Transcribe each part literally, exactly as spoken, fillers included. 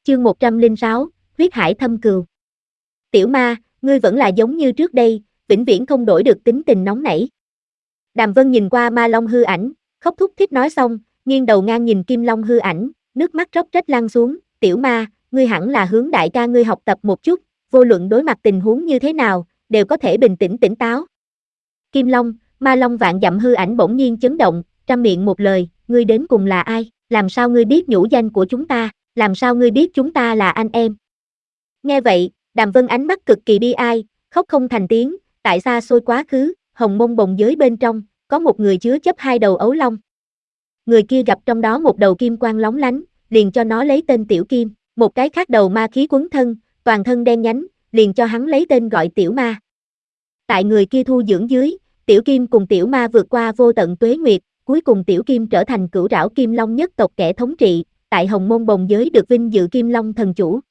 Chương một trăm lẻ sáu, huyết hải thâm cừu. Tiểu ma, ngươi vẫn là giống như trước đây, vĩnh viễn không đổi được tính tình nóng nảy. Đàm Vân nhìn qua ma long hư ảnh, khóc thúc thích nói xong, nghiêng đầu ngang nhìn kim long hư ảnh, nước mắt róc rách lăn xuống. Tiểu ma, ngươi hẳn là hướng đại ca ngươi học tập một chút, vô luận đối mặt tình huống như thế nào, đều có thể bình tĩnh tỉnh táo. Kim long, ma long vạn dặm hư ảnh bỗng nhiên chấn động, trăm miệng một lời, ngươi đến cùng là ai, làm sao ngươi biết nhũ danh của chúng ta, làm sao ngươi biết chúng ta là anh em. Nghe vậy, Đàm Vân ánh mắt cực kỳ bi ai, khóc không thành tiếng, tại xa xôi quá khứ, hồng mông bồng giới bên trong, có một người chứa chấp hai đầu ấu long. Người kia gặp trong đó một đầu kim quang lóng lánh, liền cho nó lấy tên Tiểu Kim, một cái khác đầu ma khí quấn thân, toàn thân đen nhánh, liền cho hắn lấy tên gọi Tiểu Ma. Tại người kia thu dưỡng dưới, Tiểu Kim cùng Tiểu Ma vượt qua vô tận tuế nguyệt, cuối cùng Tiểu Kim trở thành cửu trảo Kim Long nhất tộc kẻ thống trị, tại hồng môn bồng giới được vinh dự Kim Long thần chủ.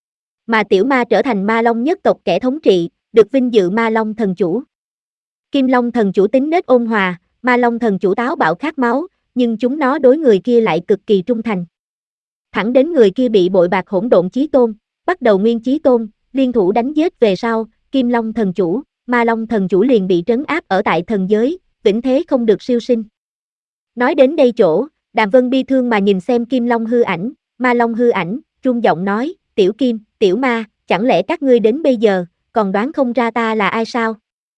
Mà Tiểu Ma trở thành Ma Long nhất tộc kẻ thống trị, được vinh dự Ma Long thần chủ. Kim Long thần chủ tính nết ôn hòa, Ma Long thần chủ táo bạo khát máu, nhưng chúng nó đối người kia lại cực kỳ trung thành. Thẳng đến người kia bị bội bạc hỗn độn chí tôn, bắt đầu nguyên chí tôn, liên thủ đánh giết về sau, Kim Long thần chủ, Ma Long thần chủ liền bị trấn áp ở tại thần giới, vĩnh thế không được siêu sinh. Nói đến đây chỗ, Đàm Vân bi thương mà nhìn xem Kim Long hư ảnh, Ma Long hư ảnh, run giọng nói, Tiểu Kim, Tiểu Ma, chẳng lẽ các ngươi đến bây giờ, còn đoán không ra ta là ai sao?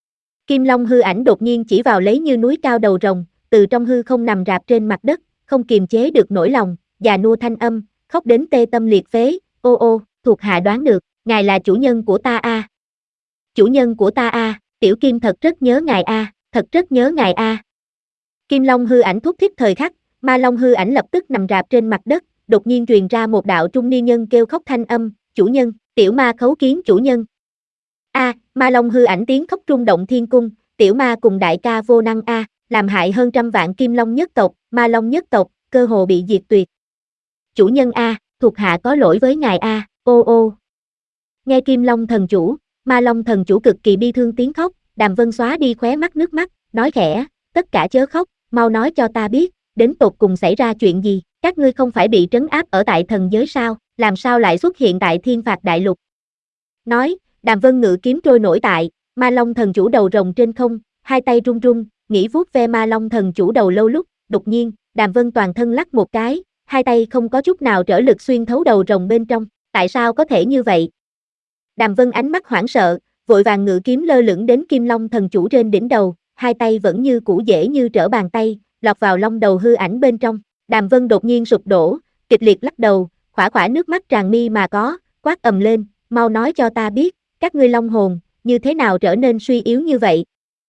Kim Long hư ảnh đột nhiên chỉ vào lấy như núi cao đầu rồng, từ trong hư không nằm rạp trên mặt đất, không kiềm chế được nỗi lòng, già nua thanh âm, khóc đến tê tâm liệt phế, ô ô, thuộc hạ đoán được, ngài là chủ nhân của ta a. À. Chủ nhân của ta a, à, Tiểu Kim thật rất nhớ ngài a, à, thật rất nhớ ngài a. À. Kim Long hư ảnh thúc thích thời khắc, Ma Long hư ảnh lập tức nằm rạp trên mặt đất, đột nhiên truyền ra một đạo trung niên nhân kêu khóc thanh âm, chủ nhân, Tiểu Ma khấu kiến chủ nhân. A, à, Ma Long hư ảnh tiếng khóc rung động thiên cung, Tiểu Ma cùng đại ca vô năng a, à, làm hại hơn trăm vạn Kim Long nhất tộc, Ma Long nhất tộc, cơ hồ bị diệt tuyệt. Chủ nhân a, à, thuộc hạ có lỗi với ngài a, à, ô ô. Nghe Kim Long thần chủ, Ma Long thần chủ cực kỳ bi thương tiếng khóc, Đàm Vân xóa đi khóe mắt nước mắt, nói khẽ, tất cả chớ khóc, mau nói cho ta biết, đến tột cùng xảy ra chuyện gì, các ngươi không phải bị trấn áp ở tại thần giới sao, làm sao lại xuất hiện tại thiên phạt đại lục. Nói, Đàm Vân ngự kiếm trôi nổi tại, Ma Long thần chủ đầu rồng trên không, hai tay run run, nghĩ vuốt ve Ma Long thần chủ đầu lâu lúc, đột nhiên, Đàm Vân toàn thân lắc một cái, hai tay không có chút nào trở lực xuyên thấu đầu rồng bên trong, tại sao có thể như vậy? Đàm Vân ánh mắt hoảng sợ, vội vàng ngự kiếm lơ lửng đến Kim Long thần chủ trên đỉnh đầu, hai tay vẫn như cũ dễ như trở bàn tay, lọt vào long đầu hư ảnh bên trong. Đàm Vân đột nhiên sụp đổ, kịch liệt lắc đầu, khỏa khỏa nước mắt tràn mi mà có, quát ầm lên, mau nói cho ta biết, các ngươi long hồn, như thế nào trở nên suy yếu như vậy?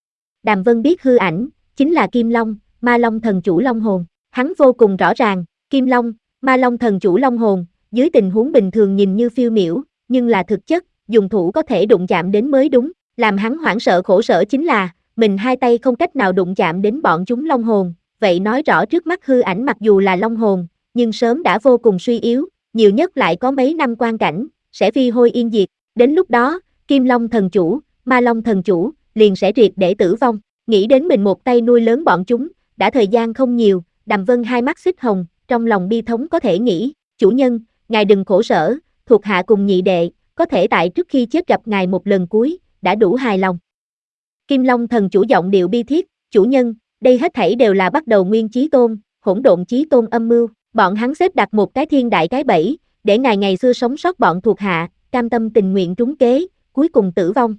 Đàm Vân biết hư ảnh, chính là Kim Long, Ma Long thần chủ long hồn, hắn vô cùng rõ ràng, Kim Long, Ma Long thần chủ long hồn, dưới tình huống bình thường nhìn như phiêu miểu, nhưng là thực chất, dùng thủ có thể đụng chạm đến mới đúng, làm hắn hoảng sợ khổ sở chính là, mình hai tay không cách nào đụng chạm đến bọn chúng long hồn, vậy nói rõ trước mắt hư ảnh mặc dù là long hồn, nhưng sớm đã vô cùng suy yếu, nhiều nhất lại có mấy năm quan cảnh, sẽ phi hôi yên diệt, đến lúc đó, Kim Long thần chủ, Ma Long thần chủ, liền sẽ triệt để tử vong, nghĩ đến mình một tay nuôi lớn bọn chúng, đã thời gian không nhiều, Đàm Vân hai mắt xích hồng, trong lòng bi thống có thể nghĩ, chủ nhân, ngài đừng khổ sở, thuộc hạ cùng nhị đệ, có thể tại trước khi chết gặp ngài một lần cuối, đã đủ hài lòng. Kim Long thần chủ giọng điệu bi thiết, chủ nhân, đây hết thảy đều là bắt đầu nguyên chí tôn, hỗn độn chí tôn âm mưu, bọn hắn xếp đặt một cái thiên đại cái bẫy, để ngài ngày xưa sống sót bọn thuộc hạ, cam tâm tình nguyện trúng kế, cuối cùng tử vong.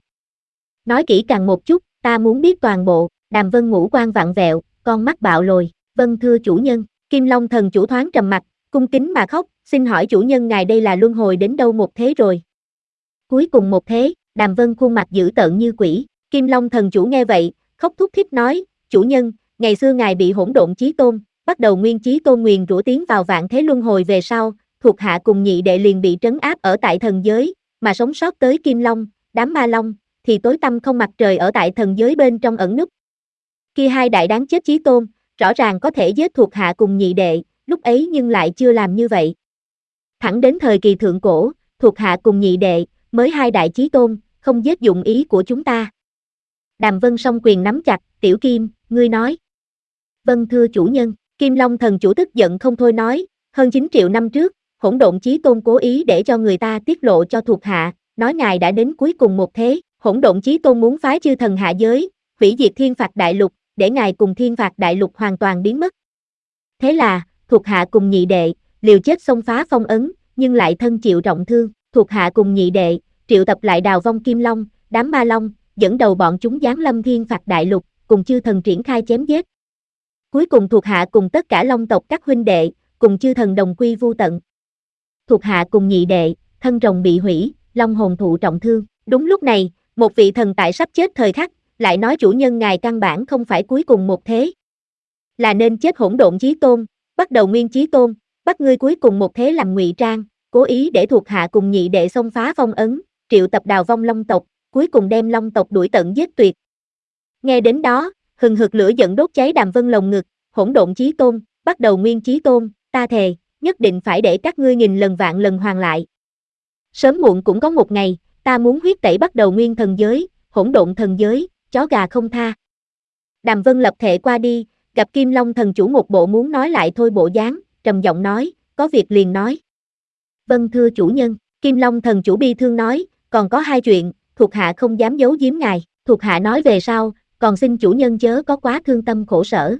Nói kỹ càng một chút, ta muốn biết toàn bộ, Đàm Vân ngũ quan vặn vẹo, con mắt bạo lồi, vâng thưa chủ nhân, Kim Long thần chủ thoáng trầm mặt, cung kính mà khóc, xin hỏi chủ nhân ngài đây là luân hồi đến đâu một thế rồi? Cuối cùng một thế, Đàm Vân khuôn mặt dữ tợn như quỷ, Kim Long thần chủ nghe vậy, khóc thút thít nói, chủ nhân, ngày xưa ngài bị hỗn độn chí tôn, bắt đầu nguyên chí tôn nguyền rủa tiến vào vạn thế luân hồi về sau, thuộc hạ cùng nhị đệ liền bị trấn áp ở tại thần giới, mà sống sót tới Kim Long, đám Ma Long, thì tối tăm không mặt trời ở tại thần giới bên trong ẩn núp. Kia hai đại đáng chết chí tôn, rõ ràng có thể giết thuộc hạ cùng nhị đệ, lúc ấy nhưng lại chưa làm như vậy. Thẳng đến thời kỳ thượng cổ, thuộc hạ cùng nhị đệ, mới hai đại chí tôn, không giết dụng ý của chúng ta. Đàm Vân song quyền nắm chặt, Tiểu Kim, ngươi nói. Vâng thưa chủ nhân, Kim Long thần chủ tức giận không thôi nói, hơn chín triệu năm trước, Hỗn độn chí tôn cố ý để cho người ta tiết lộ cho thuộc hạ, nói ngài đã đến cuối cùng một thế, hỗn độn chí tôn muốn phái chư thần hạ giới, hủy diệt thiên phạt đại lục, để ngài cùng thiên phạt đại lục hoàn toàn biến mất. Thế là, thuộc hạ cùng nhị đệ, liều chết xông phá phong ấn, nhưng lại thân chịu trọng thương, thuộc hạ cùng nhị đệ, triệu tập lại Đào Vong Kim Long, đám ma long, dẫn đầu bọn chúng giáng lâm thiên phạt đại lục, cùng chư thần triển khai chém giết. Cuối cùng thuộc hạ cùng tất cả long tộc các huynh đệ, cùng chư thần đồng quy vu tận. Thuộc hạ cùng nhị đệ, thân rồng bị hủy, long hồn thụ trọng thương. Đúng lúc này, một vị thần tại sắp chết thời khắc, lại nói chủ nhân ngài căn bản không phải cuối cùng một thế. Là nên chết hỗn độn chí tôn, bắt đầu nguyên chí tôn, bắt ngươi cuối cùng một thế làm ngụy trang, cố ý để thuộc hạ cùng nhị đệ xông phá phong ấn, triệu tập Đào Vong long tộc, cuối cùng đem long tộc đuổi tận giết tuyệt. Nghe đến đó, hừng hực lửa giận đốt cháy Đàm Vân lồng ngực, hỗn độn chí tôn, bắt đầu nguyên chí tôn, ta thề, nhất định phải để các ngươi nghìn lần vạn lần hoàn lại. Sớm muộn cũng có một ngày, ta muốn huyết tẩy bắt đầu nguyên thần giới, hỗn độn thần giới, chó gà không tha. Đàm Vân lập thệ qua đi, gặp Kim Long thần chủ một bộ muốn nói lại thôi bộ dáng, trầm giọng nói, có việc liền nói. Vâng thưa chủ nhân, Kim Long thần chủ bi thương nói, còn có hai chuyện, thuộc hạ không dám giấu giếm ngài, thuộc hạ nói về sau, còn xin chủ nhân chớ có quá thương tâm khổ sở.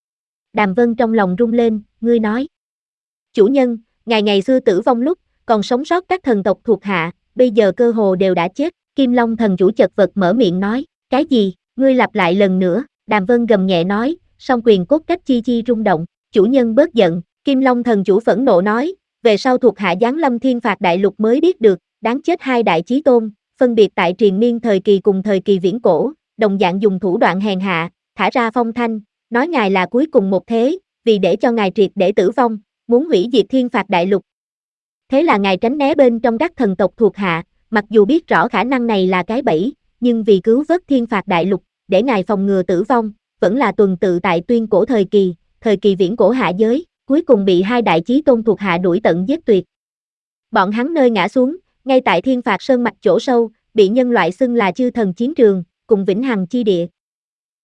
Đàm Vân trong lòng rung lên, ngươi nói. Chủ nhân, ngài ngày xưa tử vong lúc, còn sống sót các thần tộc thuộc hạ, bây giờ cơ hồ đều đã chết. Kim Long thần chủ chật vật mở miệng nói, cái gì, ngươi lặp lại lần nữa. Đàm Vân gầm nhẹ nói, song quyền cốt cách chi chi rung động, chủ nhân bớt giận. Kim Long thần chủ phẫn nộ nói, về sau thuộc hạ giáng lâm thiên phạt đại lục mới biết được, đáng chết hai đại chí tôn, phân biệt tại triền miên thời kỳ cùng thời kỳ viễn cổ, đồng dạng dùng thủ đoạn hèn hạ, thả ra phong thanh, nói ngài là cuối cùng một thế, vì để cho ngài triệt để tử vong, muốn hủy diệt thiên phạt đại lục. Thế là ngài tránh né bên trong các thần tộc thuộc hạ, mặc dù biết rõ khả năng này là cái bẫy, nhưng vì cứu vớt thiên phạt đại lục, để ngài phòng ngừa tử vong, vẫn là tuần tự tại tuyên cổ thời kỳ, thời kỳ viễn cổ hạ giới, cuối cùng bị hai đại chí tôn thuộc hạ đuổi tận giết tuyệt. Bọn hắn nơi ngã xuống, ngay tại thiên phạt sơn mạch chỗ sâu, bị nhân loại xưng là chư thần chiến trường, cùng vĩnh hằng chi địa.